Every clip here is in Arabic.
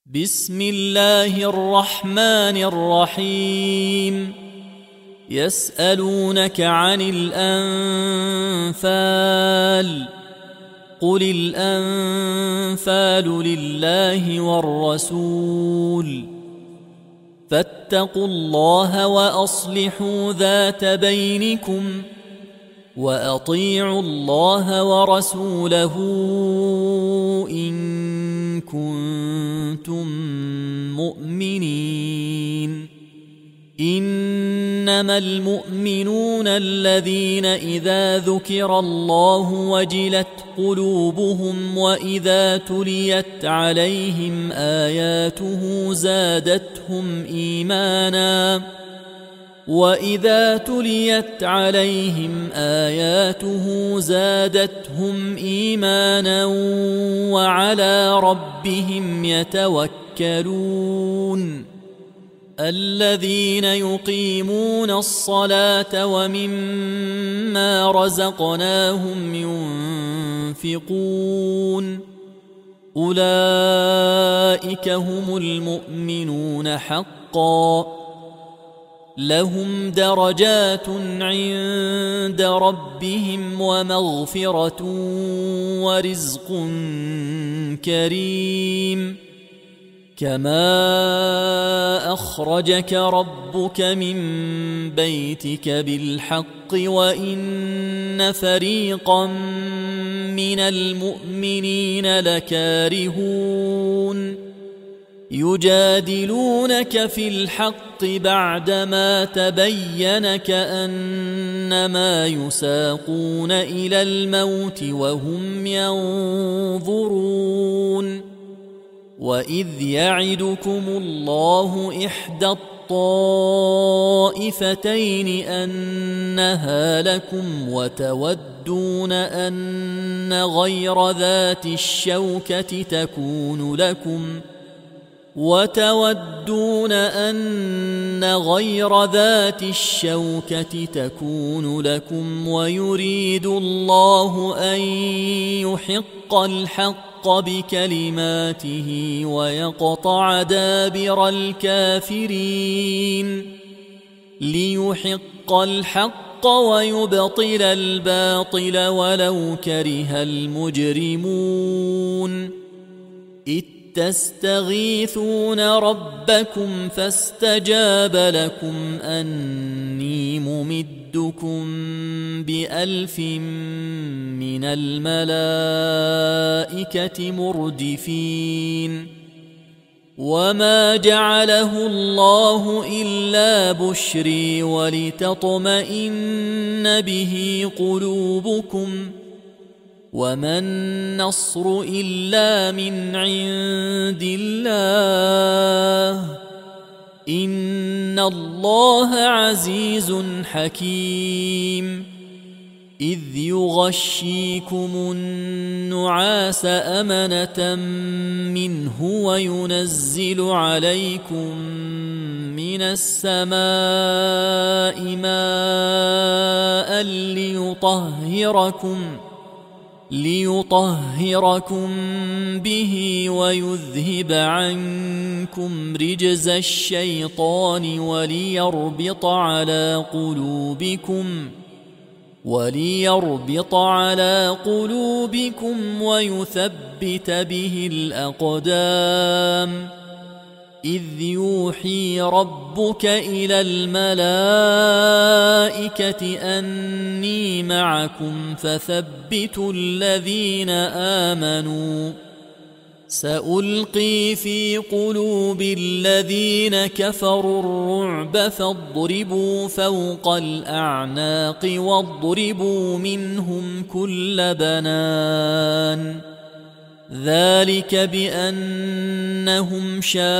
بسم الله الرحمن الرحيم. يسألونك عن الأنفال قل الأنفال لله والرسول فاتقوا الله وأصلحوا ذات بينكم وأطيعوا الله ورسوله إن كنتم مؤمنين. إنما المؤمنون الذين إذا ذكر الله وجلت قلوبهم وإذا تليت عليهم آياته زادتهم إيمانا وعلى ربهم يتوكلون. الذين يقيمون الصلاة ومما رزقناهم ينفقون أولئك هم المؤمنون حقا لهم درجات عند ربهم ومغفرة ورزق كريم. كما أخرجك ربك من بيتك بالحق وإن فريقا من المؤمنين لكارهون يجادلونك في الحق بعدما تبين كأنما يساقون إلى الموت وهم ينظرون. وإذ يعدكم الله إحدى الطائفتين أنها لكم وتودون أن غير ذات الشوكة تكون لكم ويريد الله أن يحق الحق بكلماته ويقطع دابر الكافرين ليحق الحق ويبطل الباطل ولو كره المجرمون. إذ تستغيثون ربكم فاستجاب لكم أني ممدكم ب1000 من الملائكة مردفين. وما جعله الله إلا بشري ولتطمئن به قلوبكم وما النصر إلا من عند الله إن الله عزيز حكيم. إذ يغشيكم النعاس أمنة منه وينزل عليكم من السماء ماء ليطهركم به ويذهب عنكم رجز الشيطان وليربط على قلوبكم ويثبت به الأقدام. إذ يوحي ربك إلى الملائكة أني معكم فثبتوا الذين آمنوا سألقي في قلوب الذين كفروا الرعب فاضربوا فوق الأعناق واضربوا منهم كل بنان. ذلك بأنهم شاقوا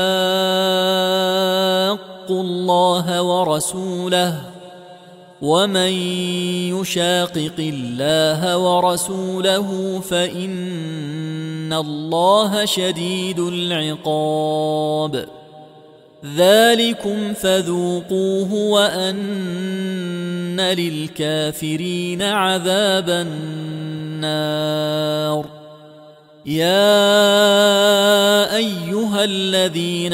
الله ورسوله ومن يشاقق الله ورسوله فإن الله شديد العقاب. ذلكم فذوقوه وأن للكافرين عذاب النار. يا أيها الذين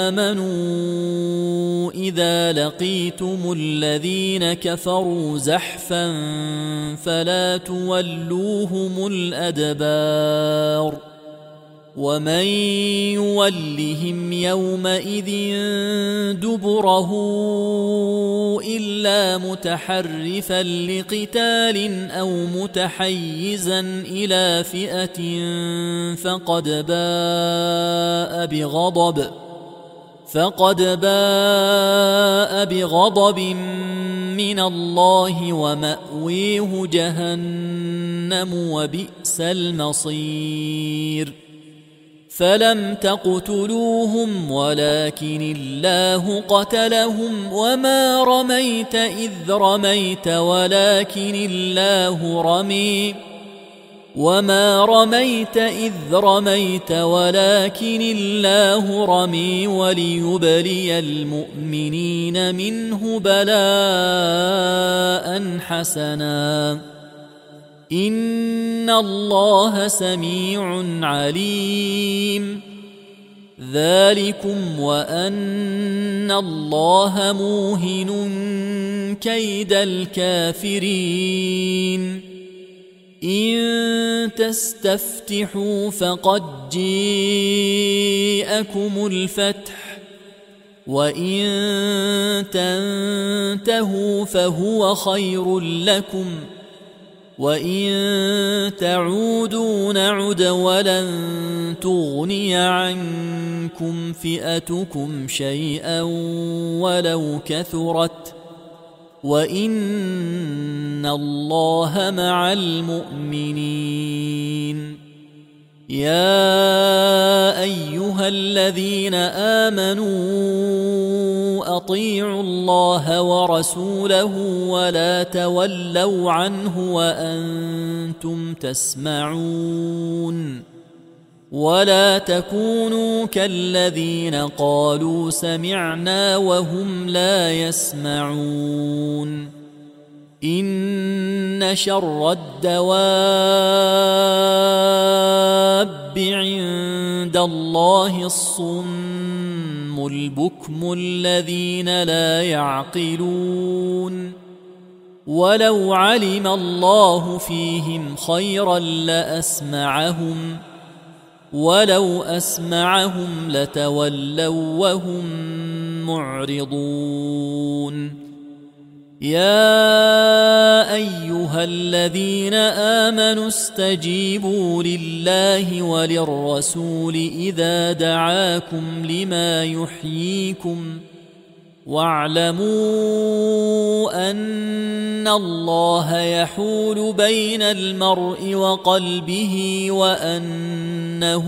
آمنوا إذا لقيتم الذين كفروا زحفا فلا تولوهم الأدبار ومن يولهم يومئذ دبره إلا متحرفا لقتال أو متحيزا إلى فئة فقد باء بغضب من الله ومأويه جهنم وبئس المصير فلم تقتلوهم ولكن الله قتلهم وما رميت إذ رميت ولكن الله رمي وما رميت إذ رميت ولكن الله رمي وليبلي المؤمنين منه بلاء حسنا إن الله سميع عليم ذلكم وأن الله موهن كيد الكافرين إن تستفتحوا فقد جاءكم الفتح وإن تنتهوا فهو خير لكم وإن تعودوا نعد ولن تغني عنكم فئتكم شيئا ولو كثرت وإن الله مع المؤمنين يا أيها الذين آمنوا أطيعوا الله ورسوله ولا تولوا عنه وأنتم تسمعون ولا تكونوا كالذين قالوا سمعنا وهم لا يسمعون إن شر الدواب عند الله الصم البكم الذين لا يعقلون ولو علم الله فيهم خيرا لأسمعهم ولو أسمعهم لتولوا وهم معرضون يا أيها الذين آمنوا استجيبوا لله وللرسول إذا دعاكم لما يحييكم واعلموا أن الله يحول بين المرء وقلبه وأنه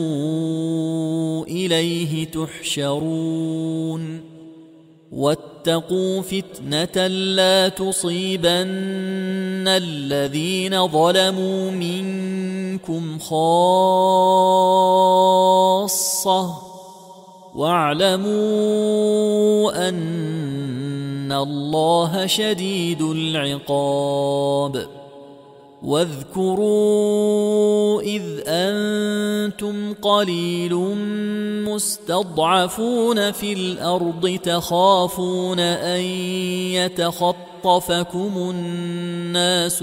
إليه تحشرون واتقوا فتنة لا تصيبن الذين ظلموا منكم خاصة واعلموا أن الله شديد العقاب واذكروا إذ أنتم قليل مستضعفون في الأرض تخافون أن يتخطفكم الناس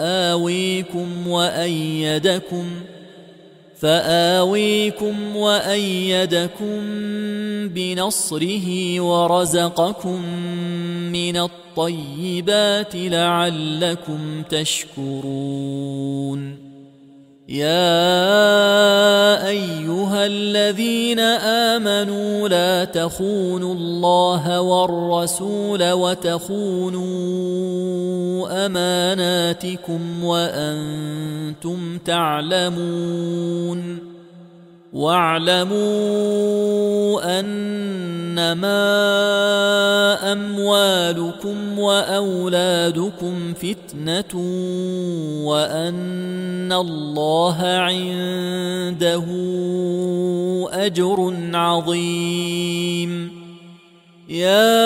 فآويكم وأيدكم بنصره ورزقكم من الطيبات لعلكم تشكرون يا أيها الذين آمنوا لا تخونوا الله والرسول وتخونوا أماناتكم وأنتم تعلمون واعلموا أنما أموالكم وأولادكم فتنة وأن الله عنده أجر عظيم يا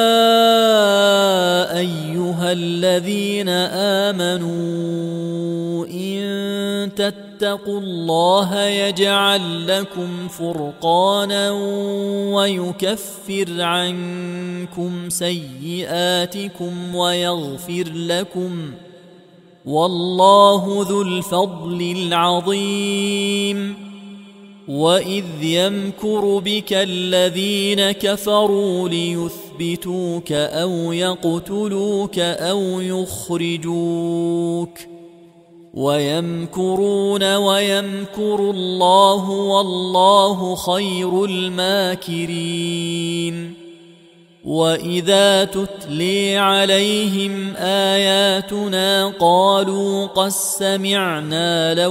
أيها الذين آمنوا إن تتقوا تتقوا الله يجعل لكم فرقانا ويكفر عنكم سيئاتكم ويغفر لكم، والله ذو الفضل العظيم. وإذ يمكر بك الذين كفروا ليثبتوك أو يقتلوك أو يخرجوك، ويمكرون ويمكر الله والله خير الماكرين. وإذا تتلي عليهم آياتنا قالوا قد سمعنا لو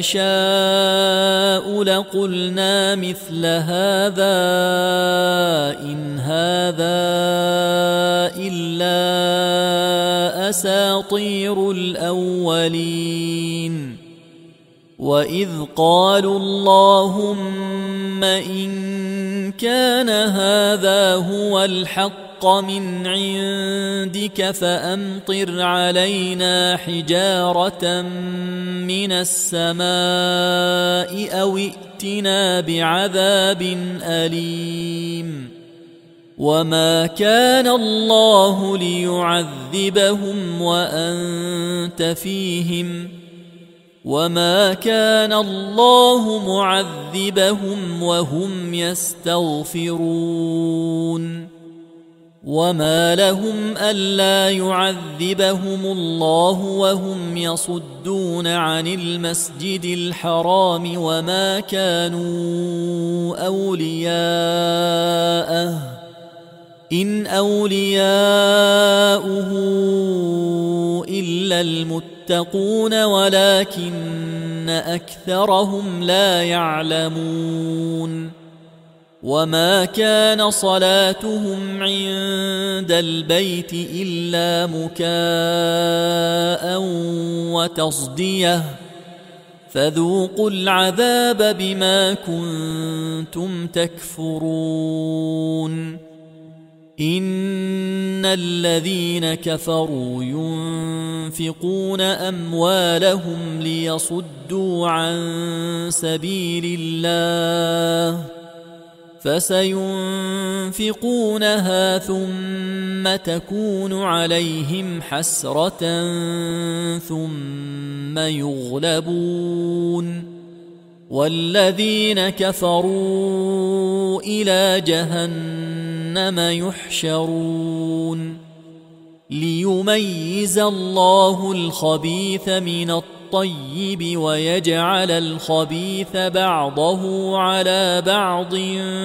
نشاء لقلنا مثل هذا إن هذا إلا أساطير الأولين. وإذ قالوا اللهم إن كان هذا هو الحق من عندك فأمطر علينا حجارة من السماء أو ائتنا بعذاب أليم. وما كان الله ليعذبهم وأنت فيهم، وما كان الله معذبهم وهم يستغفرون. وما لهم ألا يعذبهم الله وهم يصدون عن المسجد الحرام وما كانوا أولياءه إن أولياؤه إلا المتقون ولكن أكثرهم لا يعلمون. وما كان صلاتهم عند البيت إلا مكاء وتصدية فذوقوا العذاب بما كنتم تكفرون. إن الذين كفروا ينفقون أموالهم ليصدوا عن سبيل الله فسينفقونها ثم تكون عليهم حسرة ثم يغلبون والذين كفروا إلى جهنم يحشرون ليميز الله الخبيث من الطيب ويجعل الخبيث بعضه على بعض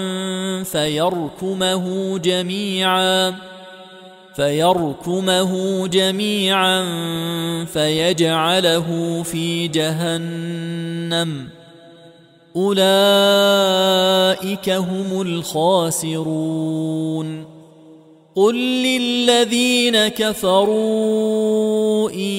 فيركمه جميعا فيجعله في جهنم أولئك هم الخاسرون. قل للذين كفروا إن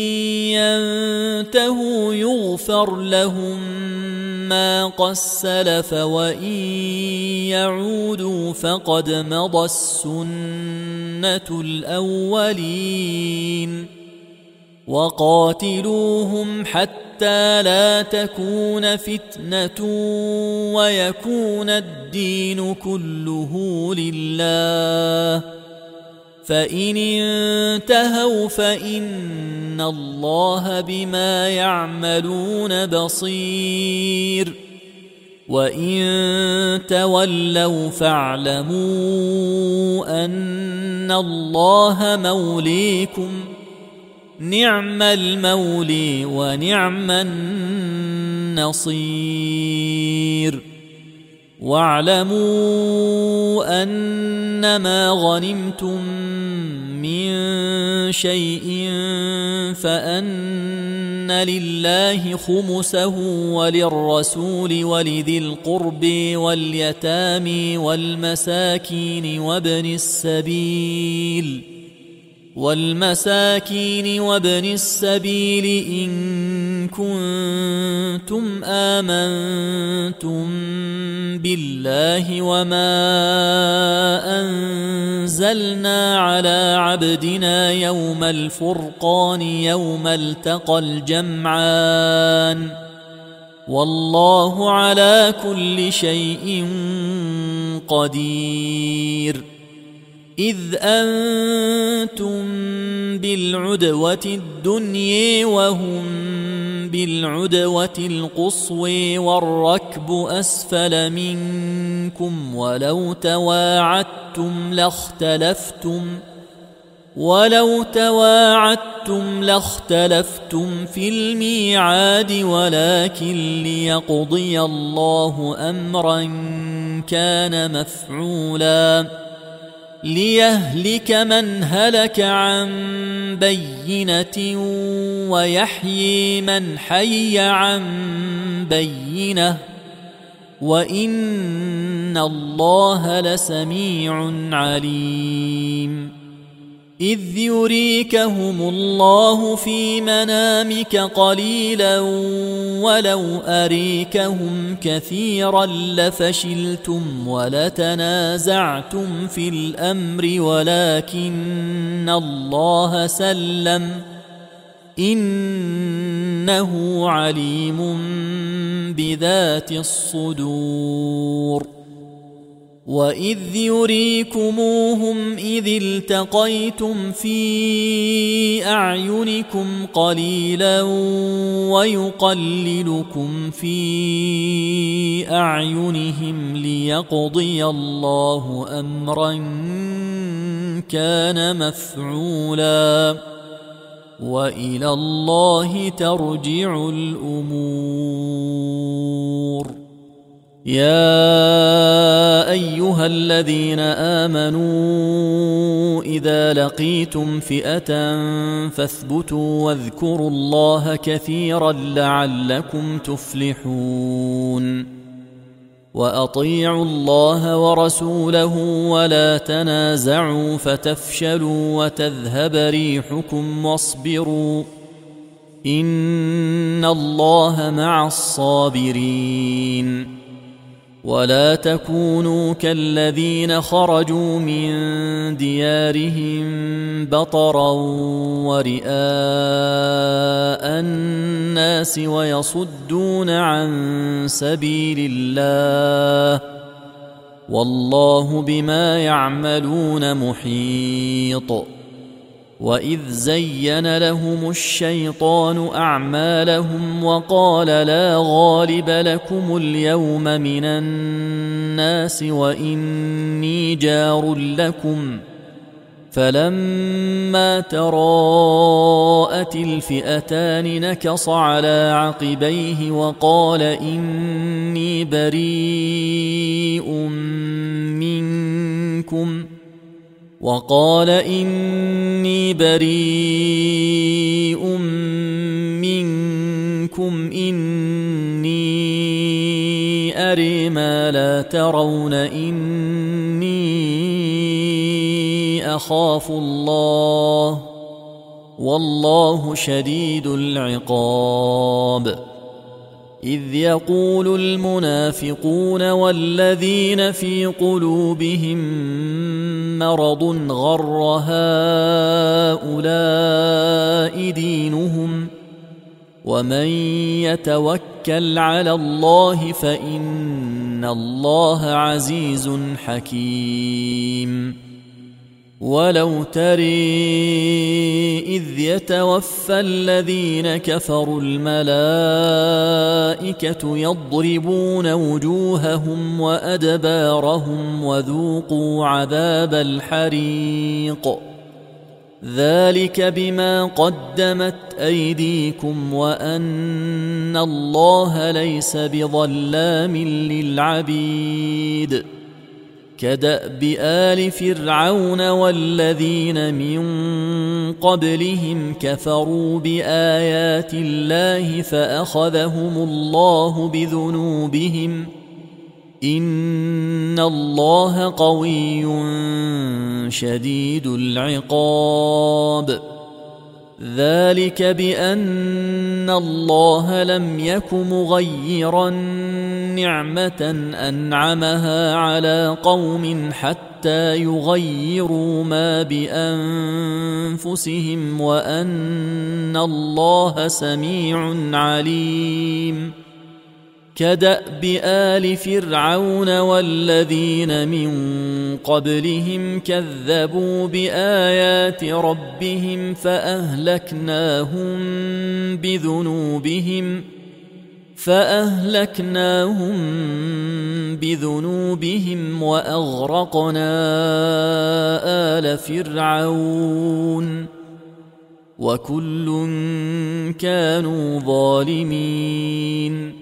ينتهوا يغفر لهم ما قد سلف وإن يعودوا فقد مضى السنة الأولين. وقاتلوهم حتى لا تكون فتنة ويكون الدين كله لله فإن انتهوا فإن الله بما يعملون بصير وإن تولوا فاعلموا أن الله موليكم نعم المولي ونعم النصير. واعلموا أنما غنمتم من شيء فأن لله خمسه وللرسول ولذي القرب واليتامى والمساكين وابن السبيل إن كنتم آمنتم بالله وما أنزلنا على عبدنا يوم الفرقان يوم التقى الجمعان والله على كل شيء قدير. إذ أنتم بالعدوة الدنيا وهم بالعدوة القصوى والركب أسفل منكم ولو تواعدتم لاختلفتم في الميعاد ولكن ليقضي الله أمرا كان مفعولا ليهلك من هلك عن بينة ويحيي من حي عن بينة وإن الله لسميع عليم. إذ يريكهم الله في منامك قليلا ولو أريكهم كثيرا لفشلتم ولتنازعتم في الأمر ولكن الله سلم إنه عليم بذات الصدور. وإذ يريكموهم إذ التقيتم في أعينكم قليلا ويقللكم في أعينهم ليقضي الله أمرا كان مفعولا وإلى الله ترجع الأمور. يا أيها الذين آمنوا إذا لقيتم فئة فاثبتوا واذكروا الله كثيرا لعلكم تفلحون. وأطيعوا الله ورسوله ولا تنازعوا فتفشلوا وتذهب ريحكم واصبروا إن الله مع الصابرين. ولا تكونوا كالذين خرجوا من ديارهم بطرا ورئاء الناس ويصدون عن سبيل الله والله بما يعملون محيط. وإذ زين لهم الشيطان أعمالهم وقال لا غالب لكم اليوم من الناس وإني جار لكم فلما تراءت الفئتان نكص على عقبيه وقال إني بريء منكم إني أري ما لا ترون إني أخاف الله والله شديد العقاب. إذ يقول المنافقون والذين في قلوبهم مرض غر هؤلاء دينهم ومن يتوكل على الله فإن الله عزيز حكيم. ولو تري إذ يتوفى الذين كفروا الملائكة يضربون وجوههم وأدبارهم وذوقوا عذاب الحريق ذلك بما قدمت أيديكم وأن الله ليس بظلام للعبيد. كدأب آل فرعون والذين من قبلهم كفروا بآيات الله فأخذهم الله بذنوبهم إن الله قوي شديد العقاب. ذلك بأن الله لم يك مغيرا نعمة أنعمها على قوم حتى يغيروا ما بأنفسهم وأن الله سميع عليم. كدأب آل فرعون والذين من قبلهم كذبوا بآيات ربهم فأهلكناهم بذنوبهم وأغرقنا آل فرعون وكل كانوا ظالمين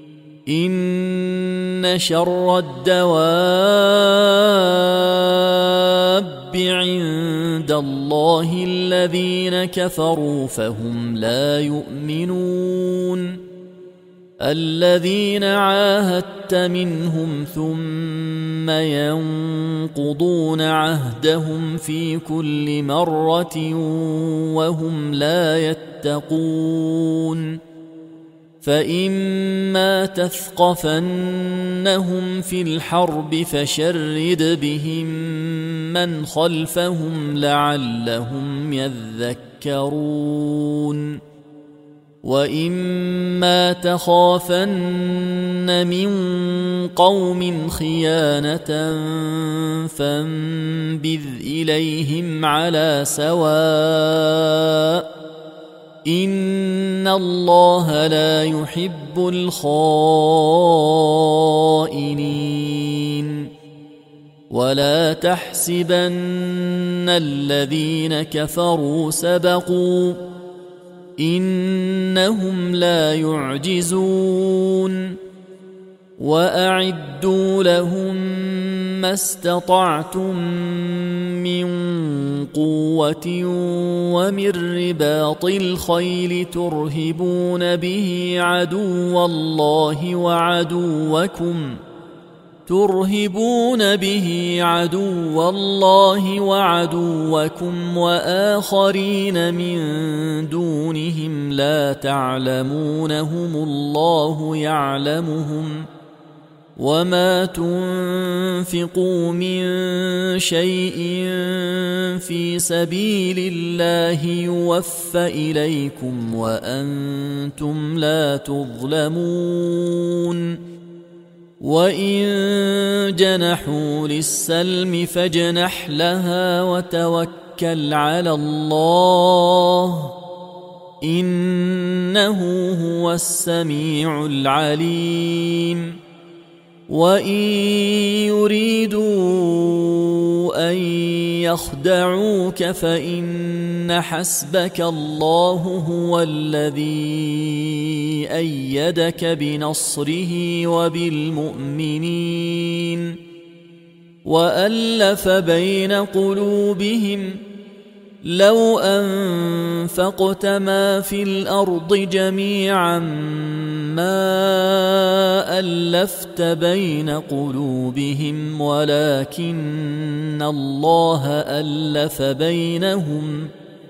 إن شر الدواب عند الله الذين كفروا فهم لا يؤمنون الذين عاهدت منهم ثم ينقضون عهدهم في كل مرة وهم لا يتقون فإما تثقفنهم في الحرب فشرد بهم من خلفهم لعلهم يذكرون وإما تخافن من قوم خيانة فانبذ إليهم على سواء إن الله لا يحب الخائنين ولا تحسبن الذين كفروا سبقوا إنهم لا يعجزون وأعدوا لهم ما استطعتم من قوة ومن رباط الخيل ترهبون به عدو الله وعدوكم وآخرين من دونهم لا تعلمونهم الله يعلمهم وما تنفقوا من شيء في سبيل الله يوفى إليكم وأنتم لا تظلمون وإن جنحوا للسلم فاجنح لها وتوكل على الله إنه هو السميع العليم وإن يريدوا أن يخدعوك فإن حسبك الله هو الذي أيدك بنصره وبالمؤمنين وألف بين قلوبهم لو أنفقت ما في الأرض جميعا ما ألفت بين قلوبهم ولكن الله ألف بينهم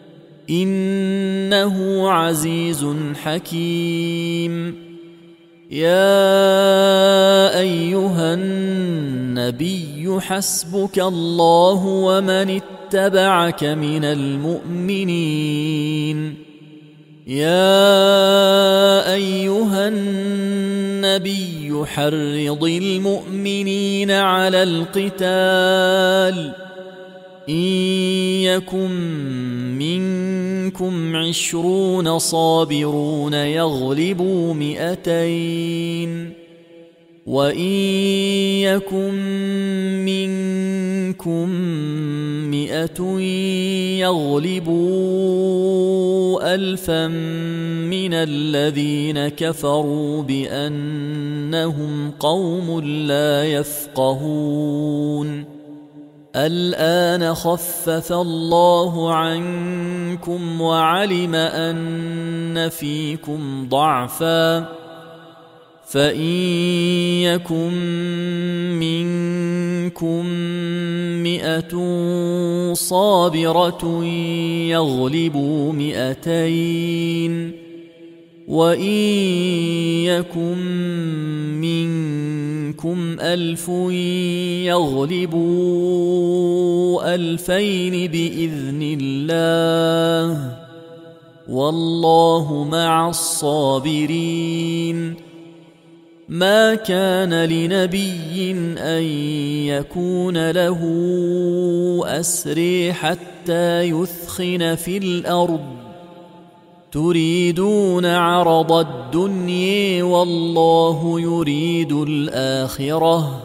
إنه عزيز حكيم يا أيها النبي حسبك الله ومن اتبعك من المؤمنين يا أيها النبي حرض المؤمنين على القتال إن يكن منكم 20 صابرون يغلبوا 200 وإن يكن منكم 100 يغلبوا 1000 من الذين كفروا بأنهم قوم لا يفقهون الآن خفف الله عنكم وعلم أن فيكم ضعفا فإن يكن منكم 100 صابرة يغلبوا 200 وإن يكن منكم 1000 يغلبوا 2000 بإذن الله والله مع الصابرين ما كان لنبي أن يكون له أسري حتى يثخن في الأرض تريدون عرض الدنيا والله يريد الآخرة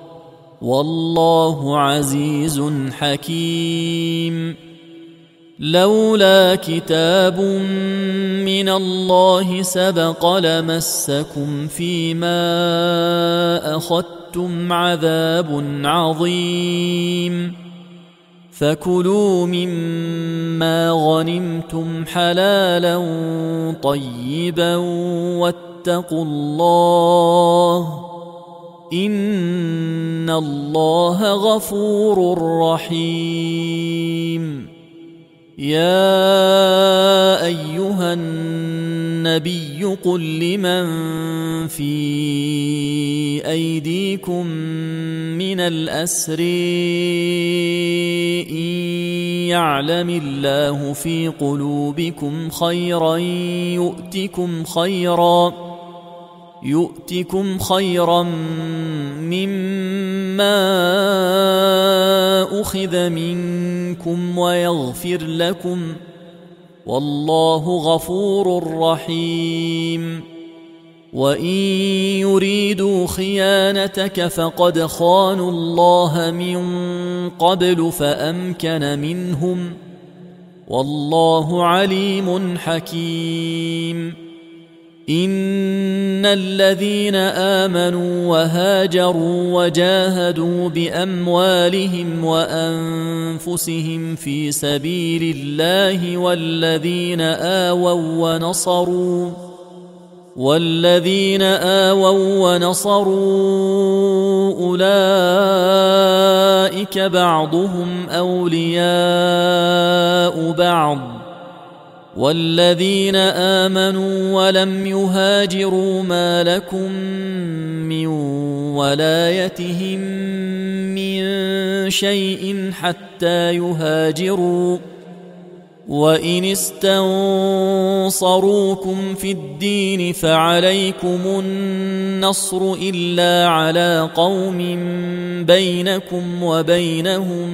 والله عزيز حكيم. لولا كتاب من الله سبق لمسكم فيما أخذتم عذاب عظيم فكلوا مما غنمتم حلالا طيبا واتقوا الله إن الله غفور رحيم. يا أيها النبي قل لمن في أيديكم من الأسر إن يعلم الله في قلوبكم خيرا يؤتكم خيرا مما أخذ منكم ويغفر لكم والله غفور رحيم. وإن يريدوا خيانتك فقد خانوا الله من قبل فأمكن منهم والله عليم حكيم. إن الذين آمنوا وهاجروا وجاهدوا بأموالهم وأنفسهم في سبيل الله والذين آووا ونصروا أولئك بعضهم أولياء بعض والذين آمنوا ولم يهاجروا ما لكم من ولايتهم من شيء حتى يهاجروا وإن استنصروكم في الدين فعليكم النصر إلا على قوم بينكم وبينهم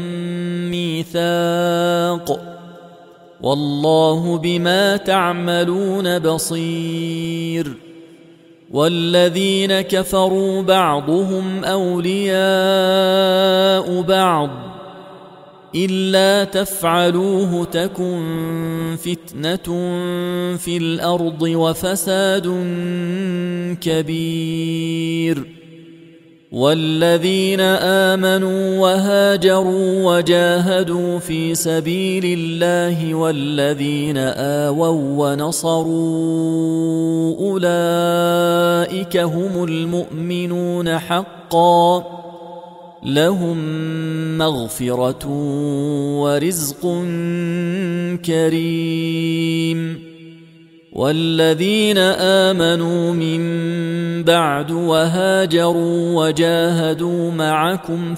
ميثاق والله بما تعملون بصير. والذين كفروا بعضهم أولياء بعض إلا تفعلوه تكن فتنة في الأرض وفساد كبير. والذين آمنوا وهاجروا وجاهدوا في سبيل الله والذين آووا ونصروا أولئك هم المؤمنون حقا لهم مغفرة ورزق كريم. والذين آمنوا من بعد وهاجروا وجاهدوا معكم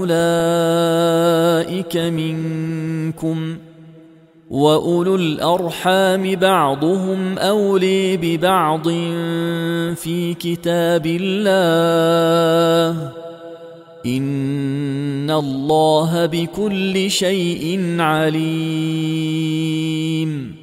فأولئك منكم وأولو الأرحام بعضهم أولي ببعض في كتاب الله إن الله بكل شيء عليم.